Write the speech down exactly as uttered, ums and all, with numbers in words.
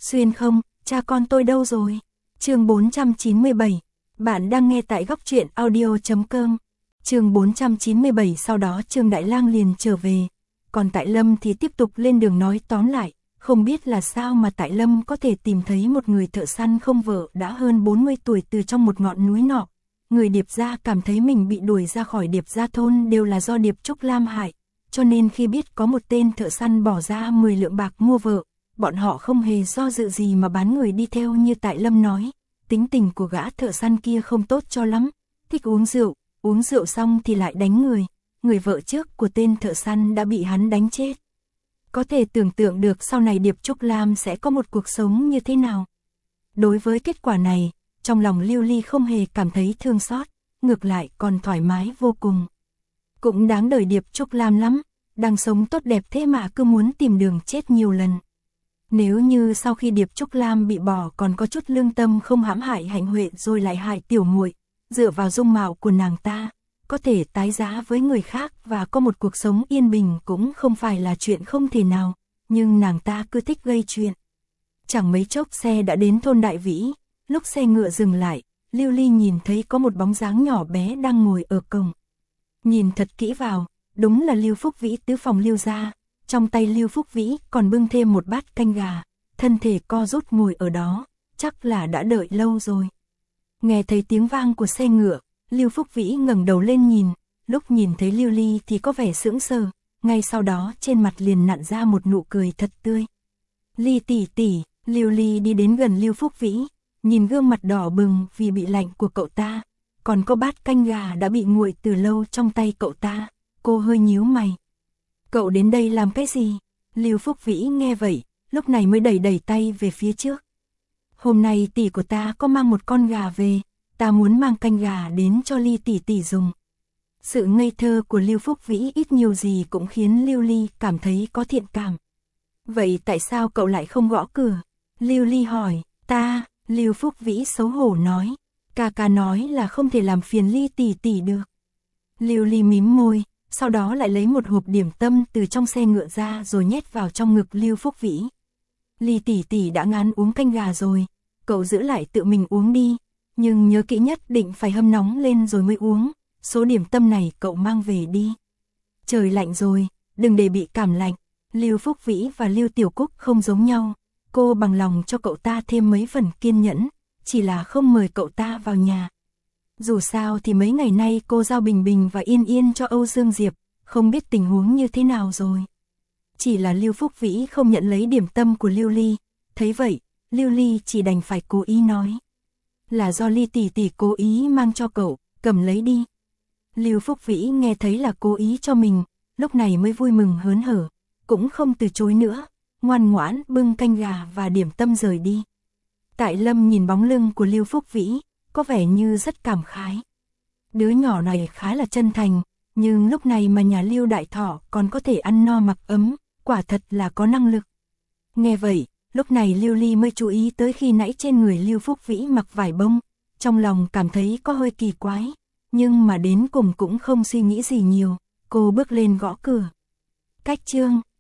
Xuyên không, cha con tôi đâu rồi? Chương bốn trăm chín mươi bảy. Bạn đang nghe tại góc truyện audio chấm com. Chương bốn trăm chín mươi bảy. Sau đó Trương Đại Lang liền trở về, còn Tại Lâm thì tiếp tục lên đường. Nói tóm lại, không biết là sao mà Tại Lâm có thể tìm thấy một người thợ săn không vợ đã hơn bốn mươi tuổi từ trong một ngọn núi nọ. Người Điệp gia cảm thấy mình bị đuổi ra khỏi Điệp gia thôn đều là do Điệp Trúc Lam hại, cho nên khi biết có một tên thợ săn bỏ ra mười lượng bạc mua vợ, bọn họ không hề do dự gì mà bán người đi theo. Như Tại Lâm nói, tính tình của gã thợ săn kia không tốt cho lắm, thích uống rượu, uống rượu xong thì lại đánh người. Người vợ trước của tên thợ săn đã bị hắn đánh chết. Có thể tưởng tượng được sau này Điệp Trúc Lam sẽ có một cuộc sống như thế nào. Đối với kết quả này, trong lòng Lưu Ly không hề cảm thấy thương xót, ngược lại còn thoải mái vô cùng. Cũng đáng đời Điệp Trúc Lam lắm, đang sống tốt đẹp thế mà cứ muốn tìm đường chết nhiều lần. Nếu như sau khi Điệp Trúc Lam bị bỏ còn có chút lương tâm không hãm hại Hạnh Huệ rồi lại hại tiểu muội, dựa vào dung mạo của nàng ta, có thể tái giá với người khác và có một cuộc sống yên bình cũng không phải là chuyện không thể nào, nhưng nàng ta cứ thích gây chuyện. Chẳng mấy chốc xe đã đến thôn Đại Vĩ, lúc xe ngựa dừng lại, Lưu Ly nhìn thấy có một bóng dáng nhỏ bé đang ngồi ở cổng. Nhìn thật kỹ vào, đúng là Lưu Phúc Vĩ tứ phòng Lưu gia, trong tay Lưu Phúc Vĩ còn bưng thêm một bát canh gà, thân thể co rút ngồi ở đó, chắc là đã đợi lâu rồi. Nghe thấy tiếng vang của xe ngựa, Lưu Phúc Vĩ ngẩng đầu lên nhìn, lúc nhìn thấy Lưu Ly thì có vẻ sững sờ, ngay sau đó trên mặt liền nặn ra một nụ cười thật tươi. Ly tỷ tỷ. Lưu Ly đi đến gần Lưu Phúc Vĩ, nhìn gương mặt đỏ bừng vì bị lạnh của cậu ta, còn có bát canh gà đã bị nguội từ lâu trong tay cậu ta, cô hơi nhíu mày. Cậu đến đây làm cái gì? Lưu Phúc Vĩ nghe vậy, lúc này mới đẩy đẩy tay về phía trước. Hôm nay tỷ của ta có mang một con gà về, ta muốn mang canh gà đến cho Ly tỷ tỷ dùng. Sự ngây thơ của Lưu Phúc Vĩ ít nhiều gì cũng khiến Lưu Ly cảm thấy có thiện cảm. Vậy tại sao cậu lại không gõ cửa? Lưu Ly hỏi. Ta, Lưu Phúc Vĩ xấu hổ nói. Ca ca nói là không thể làm phiền Ly tỷ tỷ được. Lưu Ly mím môi, sau đó lại lấy một hộp điểm tâm từ trong xe ngựa ra rồi nhét vào trong ngực Lưu Phúc Vĩ. Ly tỷ tỷ đã ngán uống canh gà rồi, cậu giữ lại tự mình uống đi, nhưng nhớ kỹ nhất định phải hâm nóng lên rồi mới uống, số điểm tâm này cậu mang về đi. Trời lạnh rồi, đừng để bị cảm lạnh. Lưu Phúc Vĩ và Lưu Tiểu Cúc không giống nhau, cô bằng lòng cho cậu ta thêm mấy phần kiên nhẫn, chỉ là không mời cậu ta vào nhà. Dù sao thì mấy ngày nay cô giao bình bình và yên yên cho Âu Dương Diệp, không biết tình huống như thế nào rồi. Chỉ là Lưu Phúc Vĩ không nhận lấy điểm tâm của Lưu Ly, thấy vậy, Lưu Ly chỉ đành phải cố ý nói. Là do Ly tỷ tỷ cố ý mang cho cậu, cầm lấy đi. Lưu Phúc Vĩ nghe thấy là cố ý cho mình, lúc này mới vui mừng hớn hở, cũng không từ chối nữa, ngoan ngoãn bưng canh gà và điểm tâm rời đi. Tại Lâm nhìn bóng lưng của Lưu Phúc Vĩ, có vẻ như rất cảm khái. Đứa nhỏ này khá là chân thành, nhưng lúc này mà nhà Lưu Đại Thọ còn có thể ăn no mặc ấm, quả thật là có năng lực. Nghe vậy, lúc này Lưu Ly mới chú ý tới khi nãy trên người Lưu Phúc Vĩ mặc vải bông, trong lòng cảm thấy có hơi kỳ quái, nhưng mà đến cùng cũng không suy nghĩ gì nhiều, cô bước lên gõ cửa. Cách Trương,